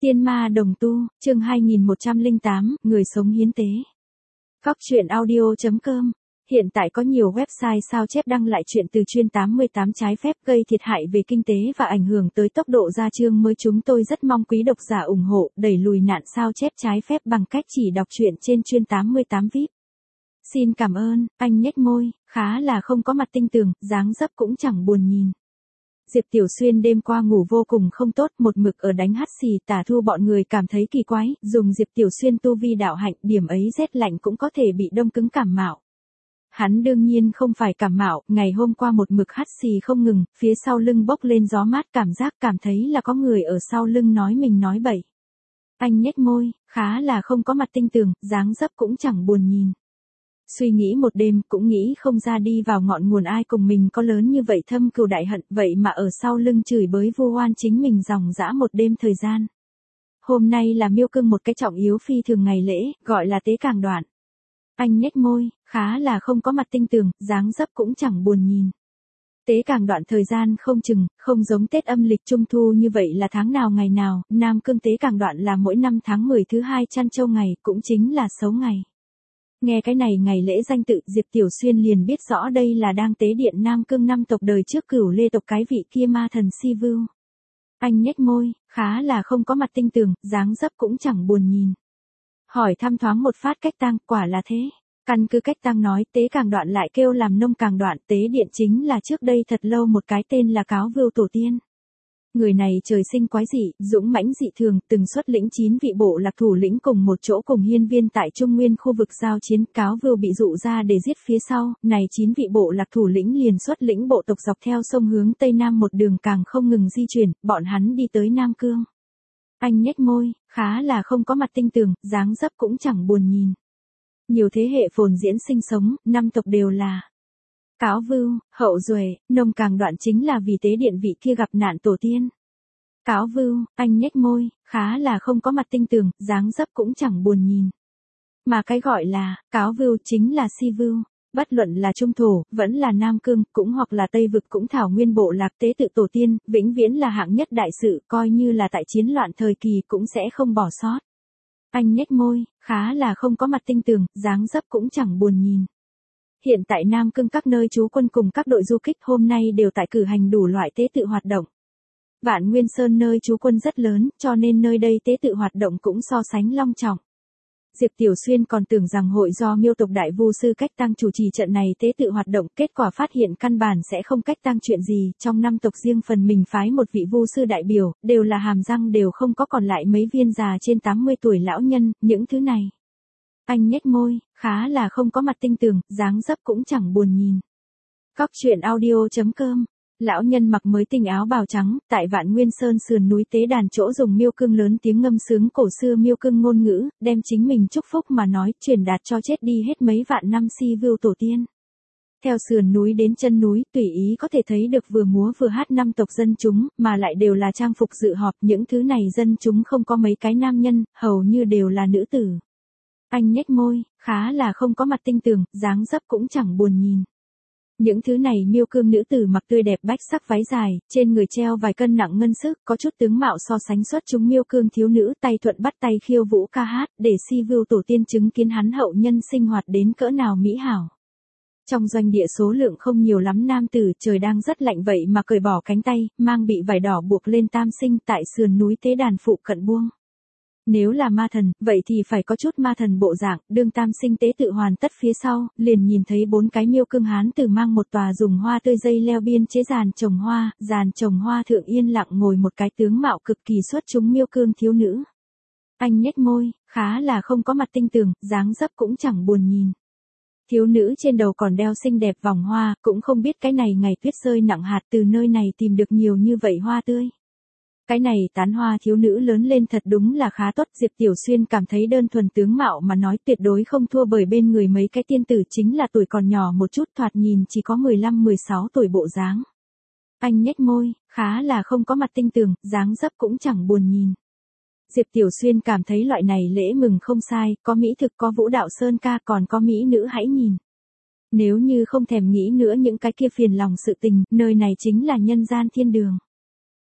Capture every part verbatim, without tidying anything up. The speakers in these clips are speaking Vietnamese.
Tiên ma đồng tu, chương hai nghìn một trăm lẻ tám, người sống hiến tế. Góc truyện audio chấm com. Hiện tại có nhiều website sao chép đăng lại chuyện từ chuyên tám mươi tám trái phép gây thiệt hại về kinh tế và ảnh hưởng tới tốc độ ra chương mới. Chúng tôi rất mong quý độc giả ủng hộ, đẩy lùi nạn sao chép trái phép bằng cách chỉ đọc truyện trên chuyên tám mươi tám vi ai pi. Xin cảm ơn. Anh nhếch môi, khá là không có mặt tinh tường, dáng dấp cũng chẳng buồn nhìn. Diệp Tiểu Xuyên đêm qua ngủ vô cùng không tốt, một mực ở đánh hắt xì. Tả Thu bọn người cảm thấy kỳ quái, dùng Diệp Tiểu Xuyên tu vi đạo hạnh, điểm ấy rét lạnh cũng có thể bị đông cứng cảm mạo. Hắn đương nhiên không phải cảm mạo, ngày hôm qua một mực hắt xì không ngừng, phía sau lưng bốc lên gió mát, cảm giác cảm thấy là có người ở sau lưng nói mình nói bậy. Anh nhếch môi, khá là không có mặt tinh tường, dáng dấp cũng chẳng buồn nhìn. Suy nghĩ một đêm, cũng nghĩ không ra đi vào ngọn nguồn ai cùng mình có lớn như vậy thâm cừu đại hận, vậy mà ở sau lưng chửi bới vu oan chính mình dòng dã một đêm thời gian. Hôm nay là miêu cương một cái trọng yếu phi thường ngày lễ, gọi là tế càng đoạn. Anh nhếch môi, khá là không có mặt tinh tường, dáng dấp cũng chẳng buồn nhìn. Tế càng đoạn thời gian không chừng, không giống Tết âm lịch Trung Thu như vậy là tháng nào ngày nào, Nam Cương tế càng đoạn là mỗi năm tháng mười thứ hai chăn trâu ngày, cũng chính là xấu ngày. Nghe cái này ngày lễ danh tự, Diệp Tiểu Xuyên liền biết rõ đây là đang tế điện Nam Cương năm tộc đời trước Cửu Lê tộc cái vị kia ma thần Si Vưu. Anh nhếch môi, khá là không có mặt tinh tường, dáng dấp cũng chẳng buồn nhìn. Hỏi thăm thoáng một phát cách tang, quả là thế. Căn cứ cách tang nói, tế càng đoạn lại kêu làm nông càng đoạn, tế điện chính là trước đây thật lâu một cái tên là Cáo Vưu tổ tiên. Người này trời sinh quái dị, dũng mãnh dị thường, từng xuất lĩnh chín vị bộ lạc thủ lĩnh cùng một chỗ cùng hiên viên tại Trung Nguyên khu vực giao chiến. Cáo Vưu bị dụ ra để giết phía sau, này chín vị bộ lạc thủ lĩnh liền xuất lĩnh bộ tộc dọc theo sông hướng Tây Nam một đường càng không ngừng di chuyển, bọn hắn đi tới Nam Cương. Anh nhếch môi, khá là không có mặt tinh tường, dáng dấp cũng chẳng buồn nhìn. Nhiều thế hệ phồn diễn sinh sống, năm tộc đều là Cáo Vưu, Hậu Duệ, nông càng đoạn chính là vì tế điện vị kia gặp nạn tổ tiên. Cáo Vưu, anh nhếch môi, khá là không có mặt tinh tường, dáng dấp cũng chẳng buồn nhìn. Mà cái gọi là Cáo Vưu chính là Si Vưu, bất luận là Trung Thổ, vẫn là Nam Cương, cũng hoặc là Tây Vực cũng thảo nguyên bộ lạc tế tự tổ tiên, vĩnh viễn là hạng nhất đại sự, coi như là tại chiến loạn thời kỳ cũng sẽ không bỏ sót. Anh nhếch môi, khá là không có mặt tinh tường, dáng dấp cũng chẳng buồn nhìn. Hiện tại Nam Cương các nơi trú quân cùng các đội du kích hôm nay đều tại cử hành đủ loại tế tự hoạt động. Vạn Nguyên Sơn nơi trú quân rất lớn, cho nên nơi đây tế tự hoạt động cũng so sánh long trọng. Diệp Tiểu Xuyên còn tưởng rằng hội do miêu tộc đại vu sư cách tang chủ trì trận này tế tự hoạt động, kết quả phát hiện căn bản sẽ không cách tang chuyện gì, trong năm tộc riêng phần mình phái một vị vu sư đại biểu, đều là hàm răng đều không có, còn lại mấy viên già trên tám mươi tuổi lão nhân, những thứ này. Anh nhếch môi, khá là không có mặt tinh tường, dáng dấp cũng chẳng buồn nhìn. Góc truyện audio chấm com. Lão nhân mặc mới tinh áo bào trắng, tại Vạn Nguyên Sơn sườn núi tế đàn chỗ dùng miêu cương lớn tiếng ngâm sướng cổ xưa miêu cương ngôn ngữ, đem chính mình chúc phúc mà nói, truyền đạt cho chết đi hết mấy vạn năm Si Vưu tổ tiên. Theo sườn núi đến chân núi, tùy ý có thể thấy được vừa múa vừa hát năm tộc dân chúng, mà lại đều là trang phục dự họp, những thứ này dân chúng không có mấy cái nam nhân, hầu như đều là nữ tử. Anh nhếch môi, khá là không có mặt tinh tường, dáng dấp cũng chẳng buồn nhìn. Những thứ này miêu cương nữ tử mặc tươi đẹp bách sắc váy dài, trên người treo vài cân nặng ngân sức, có chút tướng mạo so sánh xuất chúng miêu cương thiếu nữ, tay thuận bắt tay khiêu vũ ca hát, để Si Vưu tổ tiên chứng kiến hắn hậu nhân sinh hoạt đến cỡ nào mỹ hảo. Trong doanh địa số lượng không nhiều lắm nam tử, trời đang rất lạnh vậy mà cởi bỏ cánh tay, mang bị vải đỏ buộc lên tam sinh tại sườn núi tế đàn phụ cận buông. Nếu là ma thần, vậy thì phải có chút ma thần bộ dạng, đương tam sinh tế tự hoàn tất phía sau, liền nhìn thấy bốn cái miêu cương hán tử mang một tòa dùng hoa tươi dây leo biên chế giàn trồng hoa, giàn trồng hoa thượng yên lặng ngồi một cái tướng mạo cực kỳ xuất chúng miêu cương thiếu nữ. Anh nhếch môi, khá là không có mặt tinh tường, dáng dấp cũng chẳng buồn nhìn. Thiếu nữ trên đầu còn đeo xinh đẹp vòng hoa, cũng không biết cái này ngày tuyết rơi nặng hạt từ nơi này tìm được nhiều như vậy hoa tươi. Cái này tán hoa thiếu nữ lớn lên thật đúng là khá tốt. Diệp Tiểu Xuyên cảm thấy đơn thuần tướng mạo mà nói tuyệt đối không thua bởi bên người mấy cái tiên tử, chính là tuổi còn nhỏ một chút, thoạt nhìn chỉ có mười lăm mười sáu tuổi bộ dáng. Anh nhếch môi, khá là không có mặt tinh tường, dáng dấp cũng chẳng buồn nhìn. Diệp Tiểu Xuyên cảm thấy loại này lễ mừng không sai, có mỹ thực, có vũ đạo sơn ca, còn có mỹ nữ hãy nhìn. Nếu như không thèm nghĩ nữa những cái kia phiền lòng sự tình, nơi này chính là nhân gian thiên đường.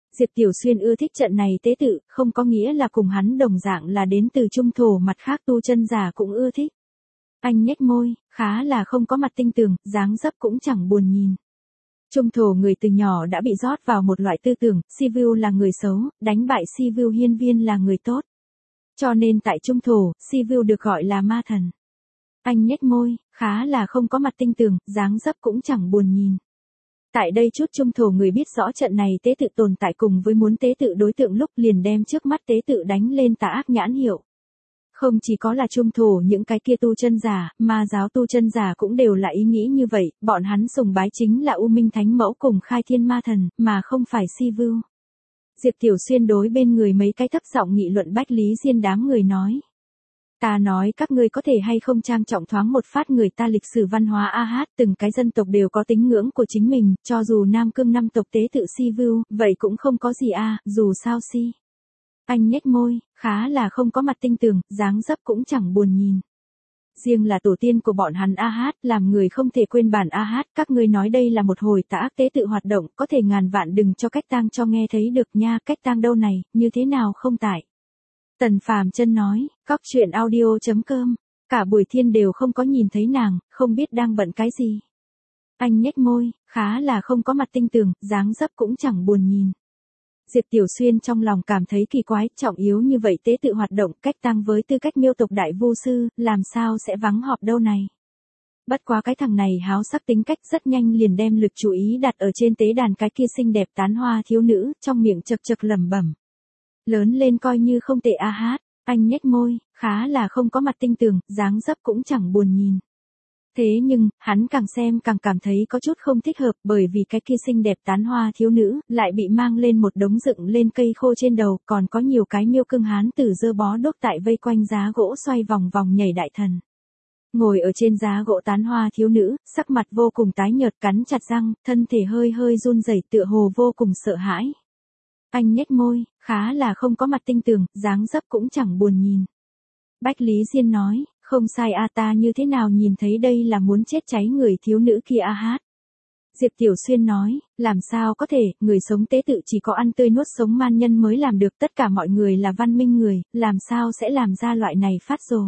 Diệp Tiểu Xuyên ưa thích trận này tế tự, không có nghĩa là cùng hắn đồng dạng là đến từ trung thổ, mặt khác tu chân giả cũng ưa thích. Anh nhếch môi, khá là không có mặt tinh tường, dáng dấp cũng chẳng buồn nhìn. Trung thổ người từ nhỏ đã bị rót vào một loại tư tưởng, Sivu là người xấu, đánh bại Sivu hiên viên là người tốt. Cho nên tại trung thổ, Sivu được gọi là ma thần. Anh nhếch môi, khá là không có mặt tinh tường, dáng dấp cũng chẳng buồn nhìn. Tại đây chút trung thổ người biết rõ trận này tế tự tồn tại cùng với muốn tế tự đối tượng lúc liền đem trước mắt tế tự đánh lên tà ác nhãn hiệu. Không chỉ có là trung thổ những cái kia tu chân giả, ma giáo tu chân giả cũng đều là ý nghĩ như vậy, bọn hắn sùng bái chính là U Minh Thánh Mẫu cùng Khai Thiên Ma Thần, mà không phải Sivu. Diệp Tiểu Xuyên đối bên người mấy cái thấp giọng nghị luận Bách Lý Diên đám người nói. Ta nói các ngươi có thể hay không trang trọng thoáng một phát người ta lịch sử văn hóa a hát, từng cái dân tộc đều có tín ngưỡng của chính mình, cho dù Nam Cương năm tộc tế tự Sivu, vậy cũng không có gì a, dù sao si. Anh nhếch môi, khá là không có mặt tinh tường, dáng dấp cũng chẳng buồn nhìn. Riêng là tổ tiên của bọn hắn a hát, làm người không thể quên bản a hát, các ngươi nói đây là một hồi tà ác tế tự hoạt động, có thể ngàn vạn đừng cho cách tang cho nghe thấy được nha, cách tang đâu này, như thế nào không tại. Tần Phàm Chân nói, cóc truyện audio chấm com, cả buổi thiên đều không có nhìn thấy nàng, không biết đang bận cái gì. Anh nhếch môi, khá là không có mặt tinh tường, dáng dấp cũng chẳng buồn nhìn. Diệp Tiểu Xuyên trong lòng cảm thấy kỳ quái, trọng yếu như vậy tế tự hoạt động, cách tang với tư cách miêu tộc đại vu sư, làm sao sẽ vắng họp đâu này. Bất quá cái thằng này háo sắc tính cách rất nhanh liền đem lực chú ý đặt ở trên tế đàn cái kia xinh đẹp tán hoa thiếu nữ, trong miệng chật chật lẩm bẩm. Lớn lên coi như không tệ a hát, anh nhếch môi, khá là không có mặt tinh tường, dáng dấp cũng chẳng buồn nhìn. Thế nhưng, hắn càng xem càng cảm thấy có chút không thích hợp bởi vì cái kia xinh đẹp tán hoa thiếu nữ, lại bị mang lên một đống dựng lên cây khô trên đầu, còn có nhiều cái miêu cương hán tử dơ bó đuốc tại vây quanh giá gỗ xoay vòng vòng nhảy đại thần. Ngồi ở trên giá gỗ tán hoa thiếu nữ, sắc mặt vô cùng tái nhợt cắn chặt răng, thân thể hơi hơi run rẩy tựa hồ vô cùng sợ hãi. Anh nhếch môi, khá là không có mặt tinh tường, dáng dấp cũng chẳng buồn nhìn. Bách Lý Diên nói, không sai a ta như thế nào nhìn thấy đây là muốn chết cháy người thiếu nữ kia a hát. Diệp Tiểu Xuyên nói, làm sao có thể, người sống tế tự chỉ có ăn tươi nuốt sống man nhân mới làm được, tất cả mọi người là văn minh người, làm sao sẽ làm ra loại này phát rồ.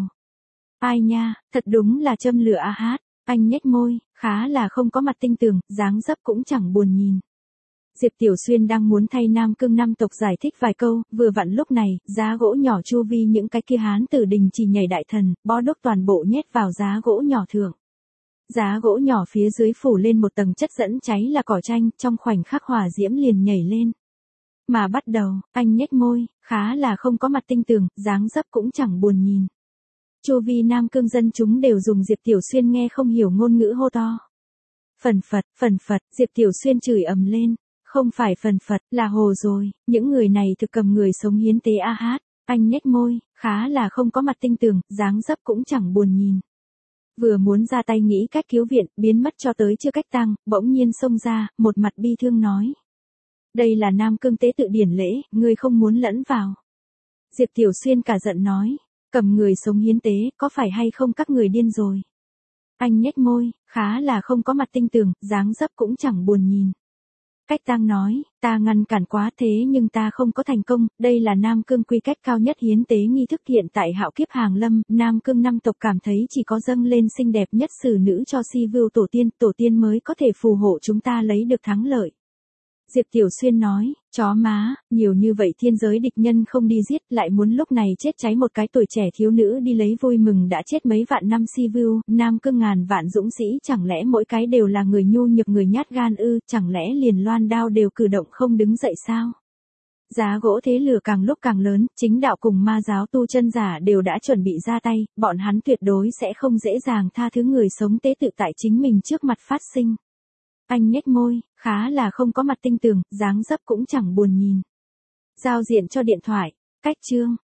Ai nha, thật đúng là châm lửa a hát, anh nhếch môi, khá là không có mặt tinh tường, dáng dấp cũng chẳng buồn nhìn. Diệp Tiểu Xuyên đang muốn thay Nam Cương năm tộc giải thích vài câu, vừa vặn lúc này, giá gỗ nhỏ chu vi những cái kia hán tử đình chỉ nhảy đại thần, bó đuốc toàn bộ nhét vào giá gỗ nhỏ thượng. Giá gỗ nhỏ phía dưới phủ lên một tầng chất dẫn cháy là cỏ tranh, trong khoảnh khắc hỏa diễm liền nhảy lên. Mà bắt đầu, anh nhếch môi, khá là không có mặt tinh tường, dáng dấp cũng chẳng buồn nhìn. Chu vi Nam Cương dân chúng đều dùng Diệp Tiểu Xuyên nghe không hiểu ngôn ngữ hô to. Phần phật, phần phật, Diệp Tiểu Xuyên chửi ầm lên. Không phải phần phật, là hồ rồi, những người này thực cầm người sống hiến tế a hát, anh nhếch môi, khá là không có mặt tinh tường, dáng dấp cũng chẳng buồn nhìn. Vừa muốn ra tay nghĩ cách cứu viện, biến mất cho tới chưa cách tang, bỗng nhiên xông ra, một mặt bi thương nói. Đây là Nam Cương tế tự điển lễ, ngươi không muốn lẫn vào. Diệp Tiểu Xuyên cả giận nói, cầm người sống hiến tế, có phải hay không các người điên rồi. Anh nhếch môi, khá là không có mặt tinh tường, dáng dấp cũng chẳng buồn nhìn. Cách tang nói, ta ngăn cản quá thế nhưng ta không có thành công, đây là Nam Cương quy cách cao nhất hiến tế nghi thức hiện tại hạo kiếp hàng lâm, Nam Cương năm tộc cảm thấy chỉ có dâng lên xinh đẹp nhất xử nữ cho Sivu tổ tiên, tổ tiên mới có thể phù hộ chúng ta lấy được thắng lợi. Diệp Tiểu Xuyên nói, chó má, nhiều như vậy thiên giới địch nhân không đi giết, lại muốn lúc này chết cháy một cái tuổi trẻ thiếu nữ đi lấy vui mừng đã chết mấy vạn năm Sivu, Nam Cương ngàn vạn dũng sĩ chẳng lẽ mỗi cái đều là người nhu nhược người nhát gan ư, chẳng lẽ liền loan đao đều cử động không đứng dậy sao? Giá gỗ thế lửa càng lúc càng lớn, chính đạo cùng ma giáo tu chân giả đều đã chuẩn bị ra tay, bọn hắn tuyệt đối sẽ không dễ dàng tha thứ người sống tế tự tại chính mình trước mặt phát sinh. Anh nhếch môi, khá là không có mặt tinh tường, dáng dấp cũng chẳng buồn nhìn. Giao diện cho điện thoại, cách chương.